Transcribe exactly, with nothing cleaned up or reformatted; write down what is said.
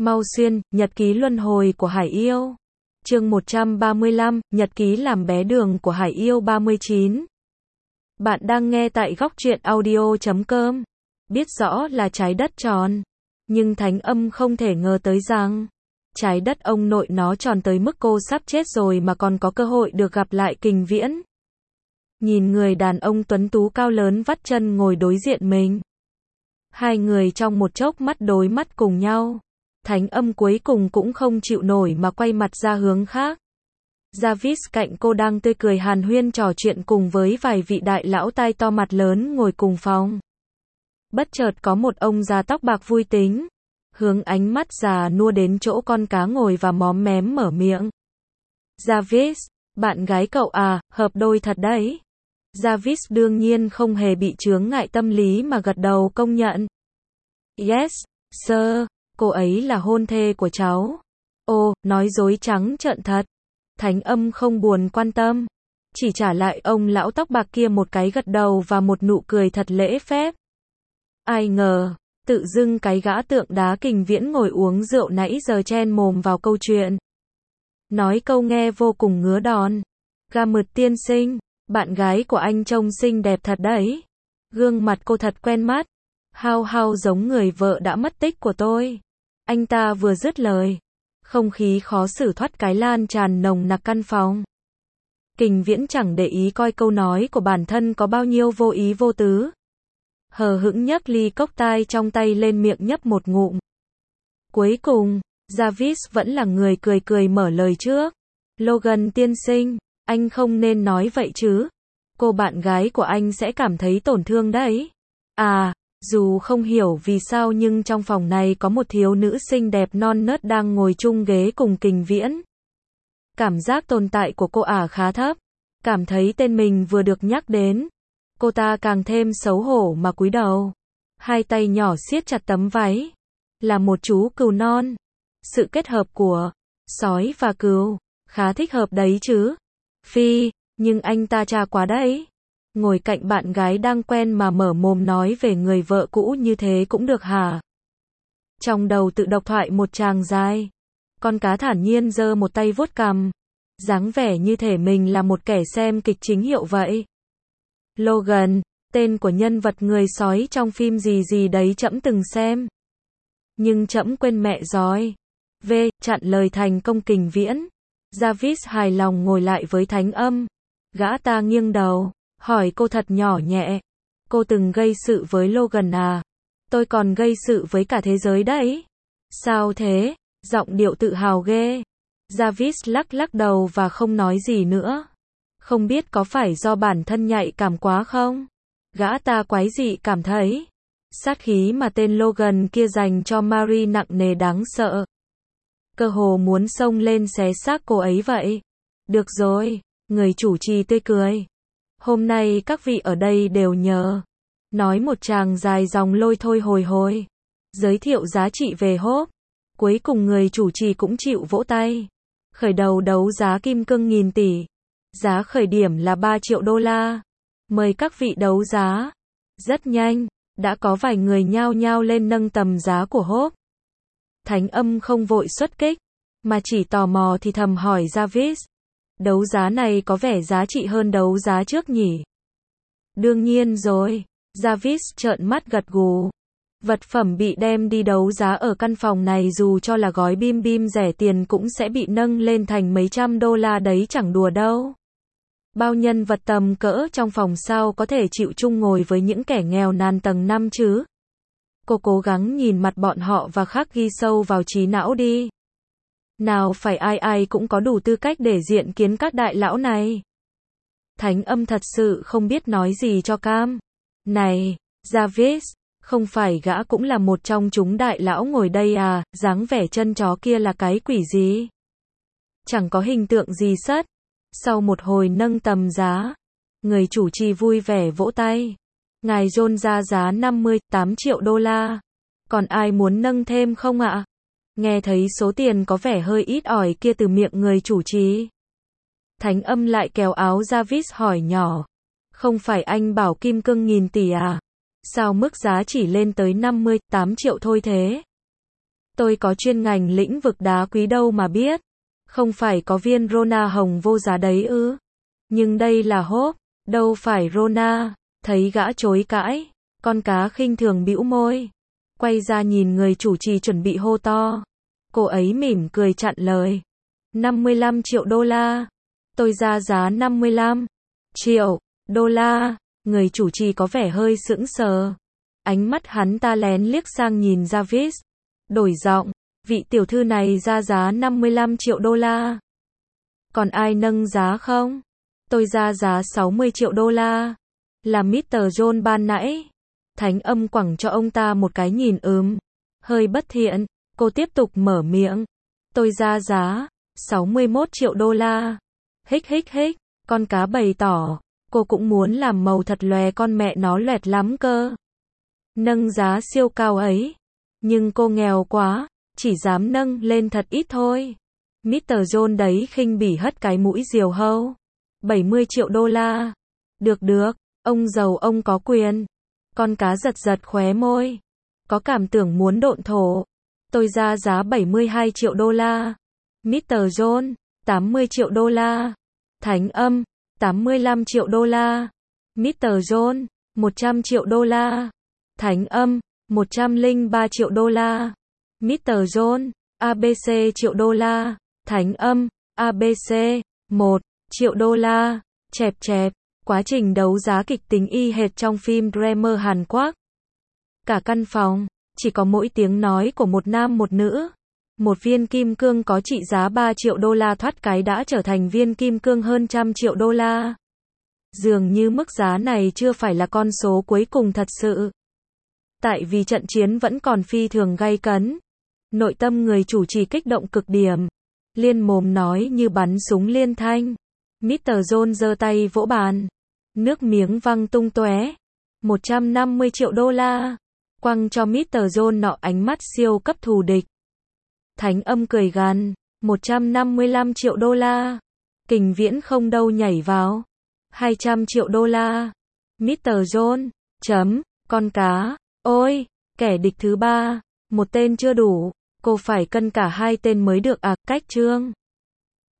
Mau Xuyên, Nhật ký luân hồi của Hải Yêu. Chương một trăm ba mươi lăm, Nhật ký làm bé đường của Hải Yêu ba mươi chín. Bạn đang nghe tại góc truyện audio chấm com. Biết rõ là trái đất tròn, nhưng Thánh Âm không thể ngờ tới rằng trái đất ông nội nó tròn tới mức cô sắp chết rồi mà còn có cơ hội được gặp lại Kình Viễn. Nhìn người đàn ông tuấn tú cao lớn vắt chân ngồi đối diện mình. Hai người trong một chốc mắt đối mắt cùng nhau. Thánh Âm cuối cùng cũng không chịu nổi mà quay mặt ra hướng khác. Jarvis cạnh cô đang tươi cười hàn huyên trò chuyện cùng với vài vị đại lão tai to mặt lớn ngồi cùng phòng. Bất chợt có một ông già tóc bạc vui tính, hướng ánh mắt già nua đến chỗ con cá ngồi và móm mém mở miệng. Jarvis, bạn gái cậu à, hợp đôi thật đấy. Jarvis đương nhiên không hề bị chướng ngại tâm lý mà gật đầu công nhận. Yes, sir, cô ấy là hôn thê của cháu. Ồ, nói dối trắng trợn thật. Thánh Âm không buồn quan tâm, chỉ trả lại ông lão tóc bạc kia một cái gật đầu và một nụ cười thật lễ phép. Ai ngờ, tự dưng cái gã tượng đá Kình Viễn ngồi uống rượu nãy giờ chen mồm vào câu chuyện. Nói câu nghe vô cùng ngứa đòn. Gà mực tiên sinh, bạn gái của anh trông xinh đẹp thật đấy. Gương mặt cô thật quen mắt. Hao hao giống người vợ đã mất tích của tôi. Anh ta vừa dứt lời, không khí khó xử thoát cái lan tràn nồng nặc căn phòng. Kình Viễn chẳng để ý coi câu nói của bản thân có bao nhiêu vô ý vô tứ. Hờ hững nhấc ly cốc tai trong tay lên miệng nhấp một ngụm. Cuối cùng, Jarvis vẫn là người cười cười mở lời trước. Logan tiên sinh, anh không nên nói vậy chứ. Cô bạn gái của anh sẽ cảm thấy tổn thương đấy. À, dù không hiểu vì sao nhưng trong phòng này có một thiếu nữ xinh đẹp non nớt đang ngồi chung ghế cùng Kình Viễn. Cảm giác tồn tại của cô ả khá thấp. Cảm thấy tên mình vừa được nhắc đến, cô ta càng thêm xấu hổ mà cúi đầu. Hai tay nhỏ siết chặt tấm váy. Là một chú cừu non. Sự kết hợp của sói và cừu khá thích hợp đấy chứ. Phi, nhưng anh ta cha quá đấy. Ngồi cạnh bạn gái đang quen mà mở mồm nói về người vợ cũ như thế cũng được hả? Trong đầu tự độc thoại một tràng dài. Con cá thản nhiên giơ một tay vuốt cằm, dáng vẻ như thể mình là một kẻ xem kịch chính hiệu vậy. Logan, tên của nhân vật người sói trong phim gì gì đấy trẫm từng xem. Nhưng trẫm quên mẹ rồi. V, chặn lời thành công Kình Viễn. Jarvis hài lòng ngồi lại với Thánh Âm. Gã ta nghiêng đầu, hỏi cô thật nhỏ nhẹ. Cô từng gây sự với Logan à? Tôi còn gây sự với cả thế giới đấy. Sao thế? Giọng điệu tự hào ghê. Jarvis lắc lắc đầu và không nói gì nữa. Không biết có phải do bản thân nhạy cảm quá không? Gã ta quái dị cảm thấy sát khí mà tên Logan kia dành cho Mary nặng nề đáng sợ. Cơ hồ muốn xông lên xé xác cô ấy vậy. Được rồi, người chủ trì tươi cười. Hôm nay các vị ở đây đều nhờ. Nói một tràng dài dòng lôi thôi hồi hồi. Giới thiệu giá trị về hốp. Cuối cùng người chủ trì cũng chịu vỗ tay. Khởi đầu đấu giá kim cương nghìn tỷ. Giá khởi điểm là ba triệu đô la. Mời các vị đấu giá. Rất nhanh, đã có vài người nhao nhao lên nâng tầm giá của hốp. Thánh Âm không vội xuất kích, mà chỉ tò mò thì thầm hỏi Jarvis. Đấu giá này có vẻ giá trị hơn đấu giá trước nhỉ? Đương nhiên rồi. Jarvis trợn mắt gật gù. Vật phẩm bị đem đi đấu giá ở căn phòng này dù cho là gói bim bim rẻ tiền cũng sẽ bị nâng lên thành mấy trăm đô la đấy chẳng đùa đâu. Bao nhân vật tầm cỡ trong phòng sao có thể chịu chung ngồi với những kẻ nghèo nàn tầng năm chứ? Cô cố gắng nhìn mặt bọn họ và khắc ghi sâu vào trí não đi. Nào phải ai ai cũng có đủ tư cách để diện kiến các đại lão này. Thánh Âm thật sự không biết nói gì cho cam. Này, Jarvis, không phải gã cũng là một trong chúng đại lão ngồi đây à, dáng vẻ chân chó kia là cái quỷ gì? Chẳng có hình tượng gì sất. Sau một hồi nâng tầm giá, người chủ trì vui vẻ vỗ tay. Ngài John ra giá năm mươi tám triệu đô la. Còn ai muốn nâng thêm không ạ? Nghe thấy số tiền có vẻ hơi ít ỏi kia từ miệng người chủ trì. Thánh Âm lại kéo áo Jarvis hỏi nhỏ. Không phải anh bảo kim cương nghìn tỷ à? Sao mức giá chỉ lên tới năm mươi tám triệu thôi thế? Tôi có chuyên ngành lĩnh vực đá quý đâu mà biết. Không phải có viên Rona hồng vô giá đấy ư? Nhưng đây là hốp, đâu phải Rona. Thấy gã chối cãi, con cá khinh thường bĩu môi. Quay ra nhìn người chủ trì chuẩn bị hô to. Cô ấy mỉm cười chặn lời. năm mươi lăm triệu đô la. Tôi ra giá năm mươi lăm triệu đô la. Người chủ trì có vẻ hơi sững sờ. Ánh mắt hắn ta lén liếc sang nhìn Jarvis. Đổi giọng, vị tiểu thư này ra giá năm mươi lăm triệu đô la. Còn ai nâng giá không? Tôi ra giá sáu mươi triệu đô la. Là mít tơ John ban nãy. Thánh âm quẳng cho ông ta một cái nhìn ừm. Hơi bất thiện, cô tiếp tục mở miệng. Tôi ra giá sáu mươi mốt triệu đô la. Hích hích hích, con cá bày tỏ. Cô cũng muốn làm màu thật lòe con mẹ nó loẹt lắm cơ. Nâng giá siêu cao ấy. Nhưng cô nghèo quá, chỉ dám nâng lên thật ít thôi. mít tơ John đấy khinh bỉ hất cái mũi diều hâu. bảy mươi triệu đô la. Được được, ông giàu ông có quyền. Con cá giật giật khóe môi. Có cảm tưởng muốn độn thổ. Tôi ra giá bảy mươi hai triệu đô la. mít tơ John, tám mươi triệu đô la. Thánh âm, tám mươi lăm triệu đô la. mít tơ John, một trăm triệu đô la. Thánh âm, một trăm lẻ ba triệu đô la. mít tơ John, a bê xê triệu đô la. Thánh âm, a bê xê, một triệu đô la. Chẹp chẹp, quá trình đấu giá kịch tính y hệt trong phim Dreamer Hàn Quốc. Cả căn phòng, chỉ có mỗi tiếng nói của một nam một nữ. Một viên kim cương có trị giá ba triệu đô la thoát cái đã trở thành viên kim cương hơn trăm triệu đô la. Dường như mức giá này chưa phải là con số cuối cùng thật sự. Tại vì trận chiến vẫn còn phi thường gay cấn. Nội tâm người chủ trì kích động cực điểm. Liên mồm nói như bắn súng liên thanh. mít tơ John giơ tay vỗ bàn. Nước miếng văng tung tóe. một trăm năm mươi triệu đô la. Quăng cho mít tơ John nọ ánh mắt siêu cấp thù địch. Thánh âm cười gằn. một trăm năm mươi lăm triệu đô la. Kình viễn không đâu nhảy vào. hai trăm triệu đô la. mít tơ John. Chấm. Con cá. Ôi. Kẻ địch thứ ba. Một tên chưa đủ. Cô phải cân cả hai tên mới được à. Cách chương.